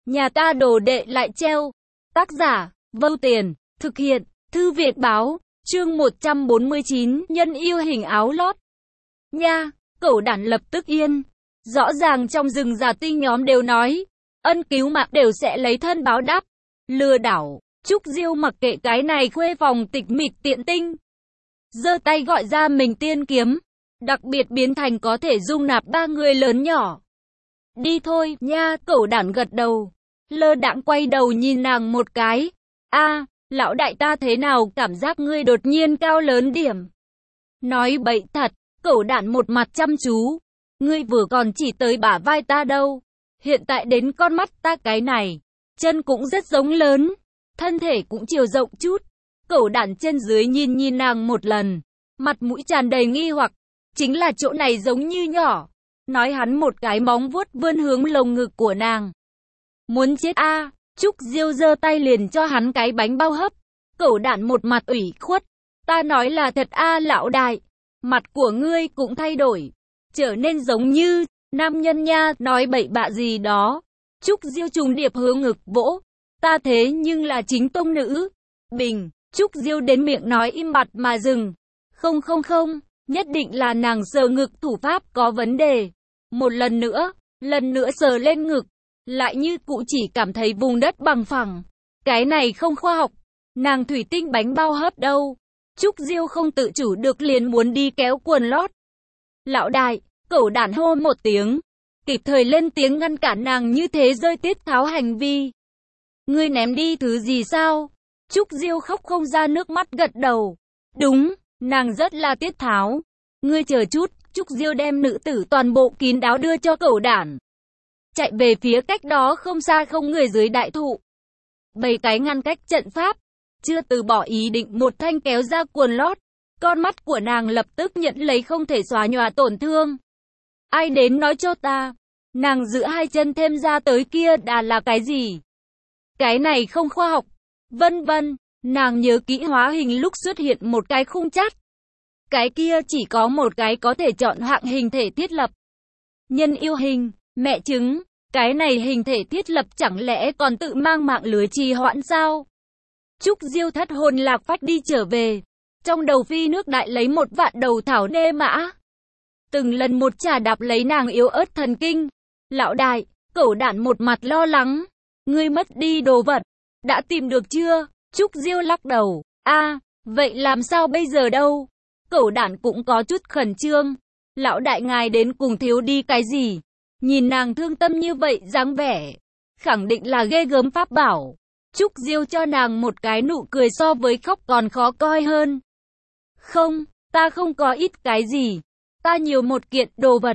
Nhà ta đồ đệ lại treo. Tác giả, Vâu Tiền, thực hiện, Thư Viện Báo, chương 149, nhân yêu hình áo lót. Nha, cẩu đản lập tức yên. Rõ ràng trong rừng giả tinh nhóm đều nói, ân cứu mạng đều sẽ lấy thân báo đáp. Lừa đảo, Trúc Diêu mặc kệ cái này khuê phòng tịch mịch tiện tinh. Giơ tay gọi ra mình tiên kiếm, đặc biệt biến thành có thể dung nạp 3 người lớn nhỏ. Đi thôi, nha, cẩu đản gật đầu. Lơ đãng quay đầu nhìn nàng một cái. A, lão đại ta thế nào cảm giác ngươi đột nhiên cao lớn điểm. Nói bậy thật, cẩu đản một mặt chăm chú. Ngươi vừa còn chỉ tới bả vai ta đâu. Hiện tại đến con mắt ta cái này. Chân cũng rất giống lớn. Thân thể cũng chiều rộng chút. Cẩu đản trên dưới nhìn nàng một lần. Mặt mũi tràn đầy nghi hoặc. Chính là chỗ này giống như nhỏ. Nói hắn một cái móng vuốt vươn hướng lồng ngực của nàng. Muốn chết a, Trúc Diêu giơ tay liền cho hắn cái bánh bao hấp. Cẩu đản một mặt ủy khuất. Ta nói là thật a lão đại. Mặt của ngươi cũng thay đổi. Trở nên giống như nam nhân nha, nói bậy bạ gì đó. Trúc Diêu trùng điệp hướng ngực vỗ. Ta thế nhưng là chính tông nữ. Bình, Trúc Diêu đến miệng nói im bặt mà dừng. Không, nhất định là nàng sờ ngực thủ pháp có vấn đề. Một lần nữa sờ lên ngực. Lại như cụ chỉ cảm thấy vùng đất bằng phẳng. Cái này không khoa học. Nàng thủy tinh bánh bao hấp đâu. Trúc Diêu không tự chủ được liền muốn đi kéo quần lót. Lão đại, cẩu đản hô một tiếng. Kịp thời lên tiếng ngăn cản nàng như thế rơi tiết tháo hành vi. Ngươi ném đi thứ gì sao? Trúc Diêu khóc không ra nước mắt gật đầu. Đúng, nàng rất là tiết tháo. Ngươi chờ chút, Trúc Diêu đem nữ tử toàn bộ kín đáo đưa cho cẩu đản. Chạy về phía cách đó không xa không người dưới đại thụ. Bày cái ngăn cách trận pháp. Chưa từ bỏ ý định một thanh kéo ra quần lót. Con mắt của nàng lập tức nhận lấy không thể xóa nhòa tổn thương. Ai đến nói cho ta. Nàng giữ hai chân thêm ra tới kia đã là cái gì? Cái này không khoa học. Vân vân. Nàng nhớ kỹ hóa hình lúc xuất hiện một cái khung chát. Cái kia chỉ có một cái có thể chọn hạng hình thể thiết lập. Nhân yêu hình. Mẹ chứng, cái này hình thể thiết lập chẳng lẽ còn tự mang mạng lưới trì hoãn sao? Trúc Diêu thất hồn lạc phách đi trở về. Trong đầu phi nước đại lấy một vạn đầu thảo nê mã. Từng lần một trà đạp lấy nàng yếu ớt thần kinh. Lão đại, cẩu đản một mặt lo lắng. Ngươi mất đi đồ vật. Đã tìm được chưa? Trúc Diêu lắc đầu. A, vậy làm sao bây giờ đâu? Cẩu đản cũng có chút khẩn trương. Lão đại ngài đến cùng thiếu đi cái gì? Nhìn nàng thương tâm như vậy dáng vẻ, khẳng định là ghê gớm pháp bảo. Trúc Diêu cho nàng một cái nụ cười so với khóc còn khó coi hơn. Không, ta không có ít cái gì. Ta nhiều một kiện đồ vật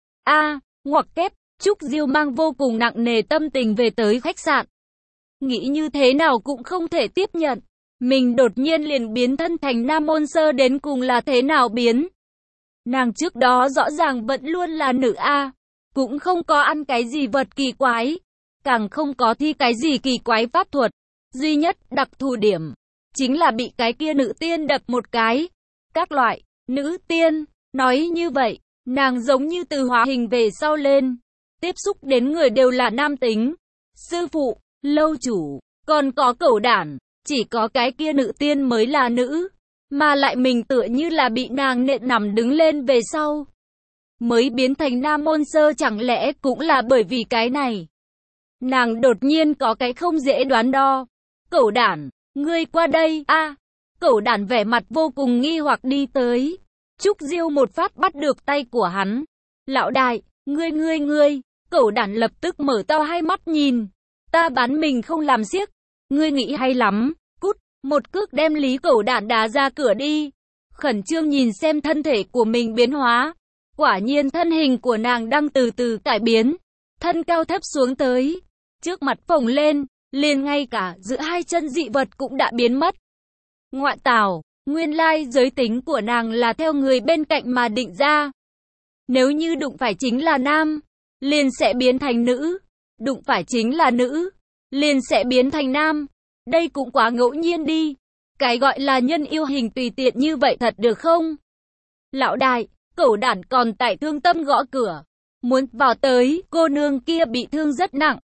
ngoặc kép. Trúc Diêu mang vô cùng nặng nề tâm tình về tới khách sạn. Nghĩ như thế nào cũng không thể tiếp nhận. Mình đột nhiên liền biến thân thành Nam Môn Sơ đến cùng là thế nào biến. Nàng trước đó rõ ràng vẫn luôn là nữ A. Cũng không có ăn cái gì vật kỳ quái. Càng không có thi cái gì kỳ quái pháp thuật. Duy nhất đặc thù điểm chính là bị cái kia nữ tiên đập một cái. Các loại nữ tiên. Nói như vậy, nàng giống như từ hóa hình về sau lên. Tiếp xúc đến người đều là nam tính. Sư phụ, lâu chủ, còn có cẩu đản. Chỉ có cái kia nữ tiên mới là nữ. Mà lại mình tựa như là bị nàng nện nằm đứng lên về sau. Mới biến thành Nam Môn Sơ chẳng lẽ cũng là bởi vì cái này. Nàng đột nhiên có cái không dễ đoán đo. Cẩu đản, ngươi qua đây a. Cẩu đản vẻ mặt vô cùng nghi hoặc đi tới. Trúc Diêu một phát bắt được tay của hắn. Lão đại, ngươi. Cẩu đản lập tức mở to hai mắt nhìn. Ta bán mình không làm xiếc. Ngươi nghĩ hay lắm. Cút, một cước đem Lý Cẩu đản đá ra cửa đi. Khẩn trương nhìn xem thân thể của mình biến hóa. Quả nhiên thân hình của nàng đang từ từ cải biến. Thân cao thấp xuống tới. Trước mặt phồng lên. Liền ngay cả giữa hai chân dị vật cũng đã biến mất. Ngoại tảo. Nguyên lai giới tính của nàng là theo người bên cạnh mà định ra. Nếu như đụng phải chính là nam, liền sẽ biến thành nữ. Đụng phải chính là nữ, liền sẽ biến thành nam. Đây cũng quá ngẫu nhiên đi. Cái gọi là nhân yêu hình tùy tiện như vậy thật được không? Lão đại, cẩu đản còn tại thương tâm gõ cửa. Muốn vào tới, cô nương kia bị thương rất nặng.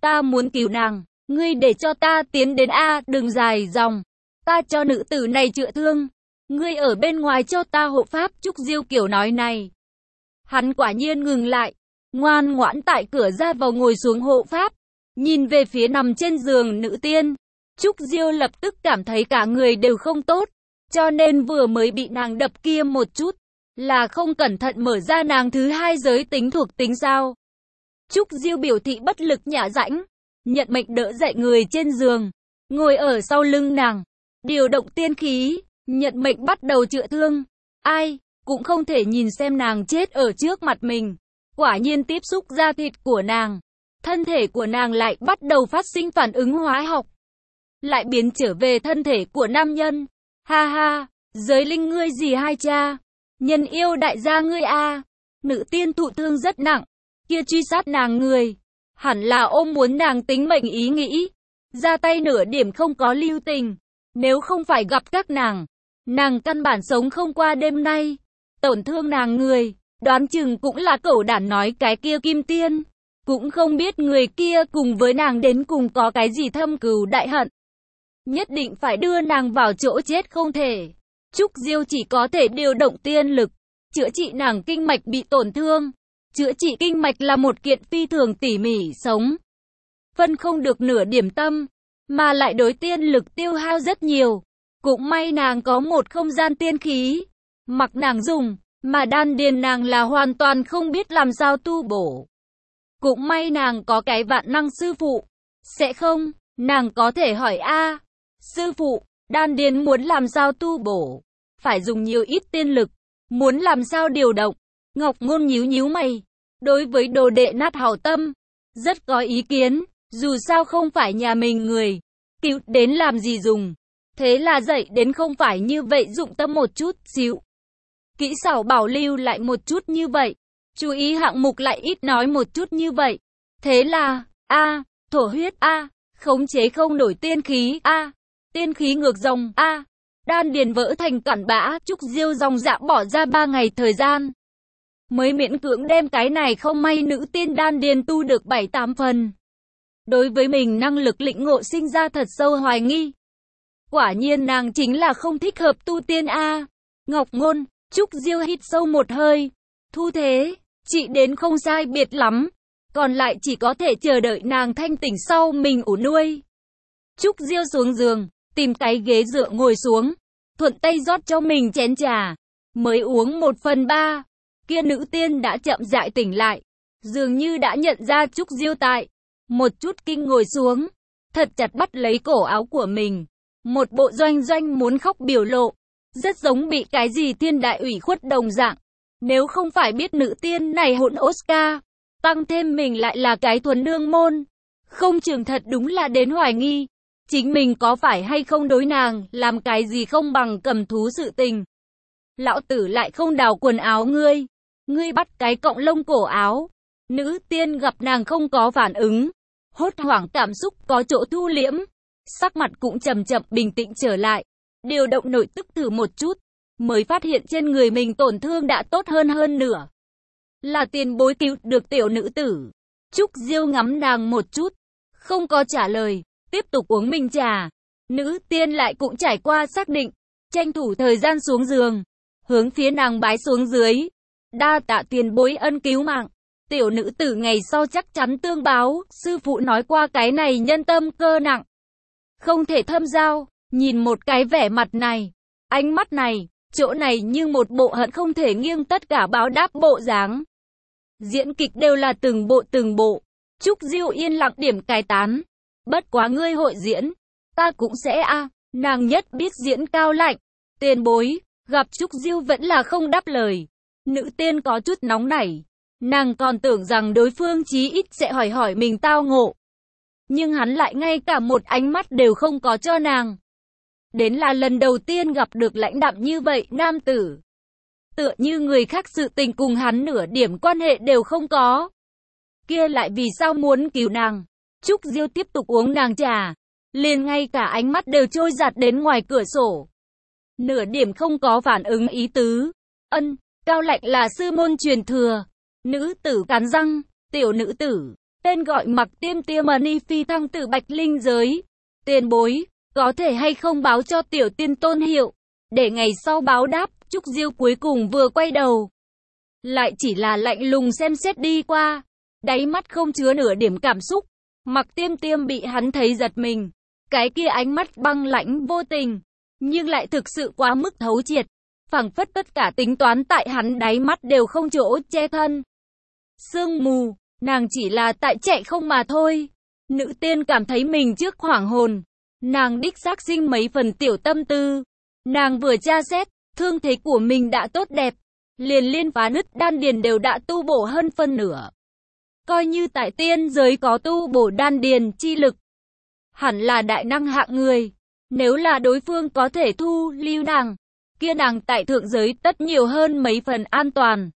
ta muốn cứu nàng. Ngươi để cho ta tiến đến a, đừng dài dòng. Ta cho nữ tử này chữa thương. Ngươi ở bên ngoài cho ta hộ pháp. Trúc Diêu kiểu nói này. Hắn quả nhiên ngừng lại. Ngoan ngoãn tại cửa ra vào ngồi xuống hộ pháp. Nhìn về phía nằm trên giường nữ tiên. Trúc Diêu lập tức cảm thấy cả người đều không tốt. Cho nên vừa mới bị nàng đập kia một chút. Là không cẩn thận mở ra nàng thứ hai giới tính thuộc tính sao. Trúc Diêu biểu thị bất lực nhả rãnh. Nhận mệnh đỡ dậy người trên giường. Ngồi ở sau lưng nàng. Điều động tiên khí. Nhận mệnh bắt đầu chữa thương. Ai cũng không thể nhìn xem nàng chết ở trước mặt mình. Quả nhiên tiếp xúc da thịt của nàng. Thân thể của nàng lại bắt đầu phát sinh phản ứng hóa học. Lại biến trở về thân thể của nam nhân. Ha ha, giới linh ngươi gì hai cha? Nhân yêu đại gia ngươi a. Nữ tiên thụ thương rất nặng. Kia truy sát nàng người. Hẳn là ôm muốn nàng tính mệnh ý nghĩ. Ra tay nửa điểm không có lưu tình. Nếu không phải gặp các nàng căn bản sống không qua đêm nay. Tổn thương nàng người, đoán chừng cũng là cẩu đản nói cái kia kim tiên. Cũng không biết người kia cùng với nàng đến cùng có cái gì thâm cừu đại hận. Nhất định phải đưa nàng vào chỗ chết không thể. Trúc Diêu chỉ có thể điều động tiên lực, chữa trị nàng kinh mạch bị tổn thương. Chữa trị kinh mạch là một kiện phi thường tỉ mỉ sống. Phân không được nửa điểm tâm, mà lại đối tiên lực tiêu hao rất nhiều. Cũng may nàng có một không gian tiên khí. Mặc nàng dùng, mà đan điền nàng là hoàn toàn không biết làm sao tu bổ. Cũng may nàng có cái vạn năng sư phụ. Sẽ không, nàng có thể hỏi a, sư phụ, đan điền muốn làm sao tu bổ? Phải dùng nhiều ít tiên lực, muốn làm sao điều động? Ngọc Ngôn nhíu nhíu mày. Đối với đồ đệ nát hảo tâm, rất có ý kiến, dù sao không phải nhà mình người, cứu đến làm gì dùng. Thế là dạy đến không phải như vậy, dụng tâm một chút xíu. Kỹ xảo bảo lưu lại một chút như vậy. Chú ý hạng mục lại ít nói một chút như vậy. Thế là, thổ huyết khống chế không nổi tiên khí tiên khí ngược dòng đan điền vỡ thành cặn bã. Trúc Diêu dòng dạ bỏ ra 3 ngày thời gian. Mới miễn cưỡng đem cái này không may nữ tiên đan điền tu được 7-8 phần. Đối với mình năng lực lĩnh ngộ sinh ra thật sâu hoài nghi. Quả nhiên nàng chính là không thích hợp tu tiên Ngọc Ngôn, Trúc Diêu hít sâu một hơi. Thu thế, chị đến không sai biệt lắm. Còn lại chỉ có thể chờ đợi nàng thanh tỉnh sau mình ủ nuôi. Trúc Diêu xuống giường, tìm cái ghế dựa ngồi xuống. Thuận tay rót cho mình chén trà. Mới uống 1/3. Kia nữ tiên đã chậm rãi tỉnh lại. Dường như đã nhận ra Trúc Diêu tại. Một chút kinh ngồi xuống. Thật chặt bắt lấy cổ áo của mình. Một bộ doanh doanh muốn khóc biểu lộ. Rất giống bị cái gì thiên đại ủy khuất đồng dạng. Nếu không phải biết nữ tiên này hỗn Oscar. Tăng thêm mình lại là cái thuần nương môn. Không chừng thật đúng là đến hoài nghi. Chính mình có phải hay không đối nàng, làm cái gì không bằng cầm thú sự tình. Lão tử lại không đào quần áo ngươi. Ngươi bắt cái cọng lông cổ áo. Nữ tiên gặp nàng không có phản ứng. Hốt hoảng cảm xúc có chỗ thu liễm. Sắc mặt cũng chậm chậm bình tĩnh trở lại. Điều động nội tức thử một chút. Mới phát hiện trên người mình tổn thương đã tốt hơn nửa. Là tiền bối cứu được tiểu nữ tử. Trúc Diêu ngắm nàng một chút. Không có trả lời. Tiếp tục uống mình trà. Nữ tiên lại cũng trải qua xác định. Tranh thủ thời gian xuống giường. Hướng phía nàng bái xuống dưới. Đa tạ tiền bối ân cứu mạng. Tiểu nữ tử ngày sau chắc chắn tương báo. Sư phụ nói qua cái này nhân tâm cơ nặng. Không thể thâm giao. Nhìn một cái vẻ mặt này. Ánh mắt này. Chỗ này như một bộ hận không thể nghiêng tất cả báo đáp bộ dáng. Diễn kịch đều là từng bộ. Trúc Diêu yên lặng điểm cai tán. Bất quá ngươi hội diễn. Ta cũng sẽ nàng nhất biết diễn cao lạnh. Tiền bối. Gặp Trúc Diêu vẫn là không đáp lời. Nữ tiên có chút nóng nảy. Nàng còn tưởng rằng đối phương chí ít sẽ hỏi mình tao ngộ. Nhưng hắn lại ngay cả một ánh mắt đều không có cho nàng. Đến là lần đầu tiên gặp được lãnh đạm như vậy nam tử. Tựa như người khác sự tình cùng hắn nửa điểm quan hệ đều không có. Kia lại vì sao muốn cứu nàng. Trúc Diêu tiếp tục uống nàng trà. Liền ngay cả ánh mắt đều trôi giạt đến ngoài cửa sổ. Nửa điểm không có phản ứng ý tứ. Cao lạnh là sư môn truyền thừa. Nữ tử cắn răng. Tiểu nữ tử. tên gọi Mặc Tiêm Tiêm Money phi thăng từ Bạch Linh giới. Tiền bối, có thể hay không báo cho tiểu tiên tôn hiệu, để ngày sau báo đáp. Trúc Diêu cuối cùng vừa quay đầu, lại chỉ là lạnh lùng xem xét đi qua, đáy mắt không chứa nửa điểm cảm xúc. Mặc Tiêm Tiêm bị hắn thấy giật mình, cái kia ánh mắt băng lãnh vô tình, nhưng lại thực sự quá mức thấu triệt, phảng phất tất cả tính toán tại hắn đáy mắt đều không chỗ che thân. Sương mù, nàng chỉ là tại chạy không mà thôi. Nữ tiên cảm thấy mình trước hoảng hồn, nàng đích xác sinh mấy phần tiểu tâm tư. Nàng vừa tra xét, thương thế của mình đã tốt đẹp, liền liên phá nứt đan điền đều đã tu bổ hơn phân nửa. Coi như tại tiên giới có tu bổ đan điền chi lực, hẳn là đại năng hạng người. Nếu là đối phương có thể thu lưu nàng, kia nàng tại thượng giới tất nhiều hơn mấy phần an toàn.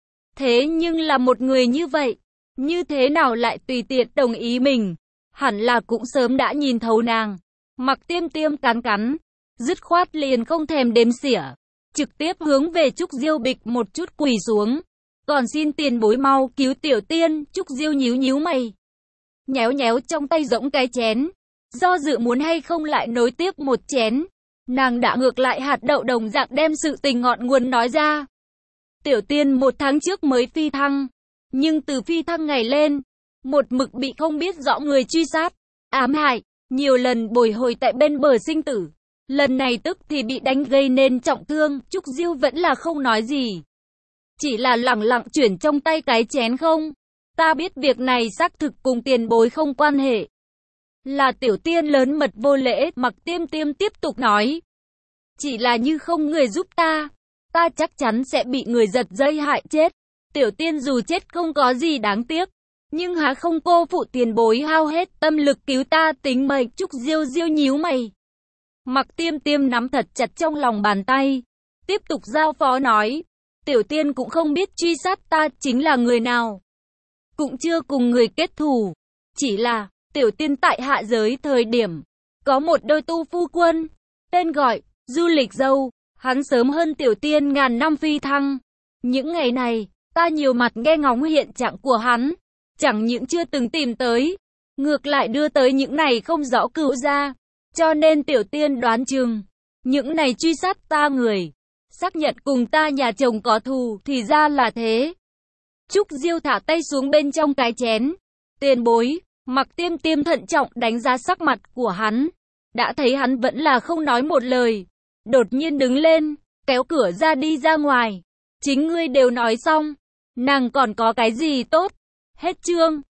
Thế nhưng là một người như vậy, như thế nào lại tùy tiện đồng ý mình? Hẳn là cũng sớm đã nhìn thấu nàng. Mặc Tiêm Tiêm cắn cắn, dứt khoát liền không thèm đếm xỉa, trực tiếp hướng về Trúc Diêu bịch một chút quỳ xuống. Còn xin tiền bối mau cứu tiểu tiên. Trúc Diêu nhíu nhíu mày, nhéo nhéo trong tay rỗng cái chén, do dự muốn hay không lại nối tiếp một chén. Nàng đã ngược lại hạt đậu đồng dạng đem sự tình ngọn nguồn nói ra. Tiểu tiên 1 tháng trước mới phi thăng, nhưng từ phi thăng ngày lên, một mực bị không biết rõ người truy sát, ám hại, nhiều lần bồi hồi tại bên bờ sinh tử. Lần này tức thì bị đánh gây nên trọng thương. Trúc Diêu vẫn là không nói gì, chỉ là lẳng lặng chuyển trong tay cái chén. Không, ta biết việc này xác thực cùng tiền bối không quan hệ, là tiểu tiên lớn mật vô lễ. Mặc Tiêm Tiêm tiếp tục nói, chỉ là như không người giúp ta, ta chắc chắn sẽ bị người giật dây hại chết. Tiểu tiên dù chết không có gì đáng tiếc, nhưng há không cô phụ tiền bối hao hết tâm lực cứu ta tính mệnh. Trúc Diêu Diêu nhíu mày, Mặc Tiêm Tiêm nắm thật chặt trong lòng bàn tay, tiếp tục giao phó nói, tiểu tiên cũng không biết truy sát ta chính là người nào, cũng chưa cùng người kết thù, chỉ là tiểu tiên tại hạ giới thời điểm có một đôi tu phu quân, tên gọi Du Lịch Dâu, hắn sớm hơn tiểu tiên ngàn năm phi thăng. Những ngày này, ta nhiều mặt nghe ngóng hiện trạng của hắn, chẳng những chưa từng tìm tới, ngược lại đưa tới những này không rõ cựu gia, cho nên tiểu tiên đoán chừng những này truy sát ta người, xác nhận cùng ta nhà chồng có thù. Thì ra là thế. Trúc Diêu thả tay xuống bên trong cái chén. Tiền bối, Mặc Tiêm Tiêm thận trọng đánh giá sắc mặt của hắn, đã thấy hắn vẫn là không nói một lời, đột nhiên đứng lên, kéo cửa ra đi ra ngoài. Chính ngươi đều nói xong, nàng còn có cái gì tốt? Hết chương.